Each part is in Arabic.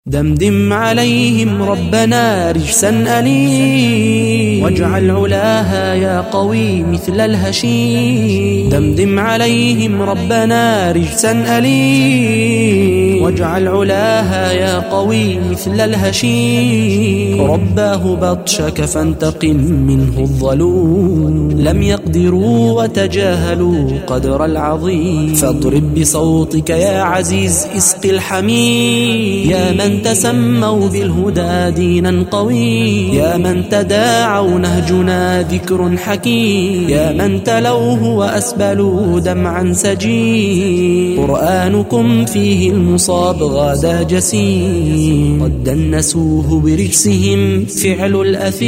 دمدم عليهم ربنا رجسا أليم، واجعل علاها يا قوي مثل الهشيم. دمدم عليهم ربنا رجسا أليم، واجعل علاها يا قوي مثل الهشيم. رباه بطشك فانتقم منه الظلوم، لم يقدروا وتجاهلوا قدر العظيم. فاضرب بصوتك يا عزيز اسق الحميم، يا من تسموا بالهدى دينا قوي، يا من تداعوا نهجنا ذكر حكيم، يا من تلوه وأسبلوا دمعا سجين. قرآنكم فيه المصاب غادا جسيم، قد دنسوه برجسهم فعل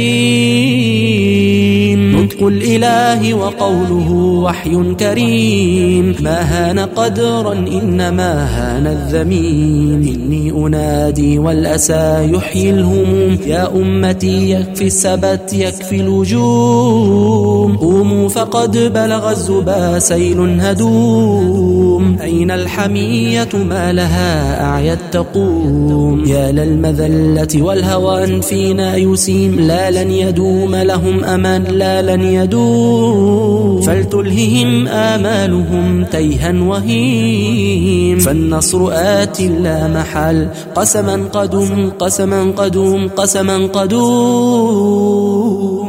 الأثيم. نطق الإله وقوله وحي كريم، ما هان قدرا إنما هان الذميم. إني أنادي والأسى يحيي الهموم، يا أمتي يكفي السبت يكفي الوجوم. قوموا فقد بلغ الزبا سيل هدوم، أين الحمية ما لها أعيت تقوم. يا للمذلة والهوان فينا يسيم، لا لن يدوم لهم أمان لا لن يدوم. فلتلههم آمالهم تيها وهيم، فالنصر آت لا محال. قسما قدوم قسما قدوم قسما قدوم.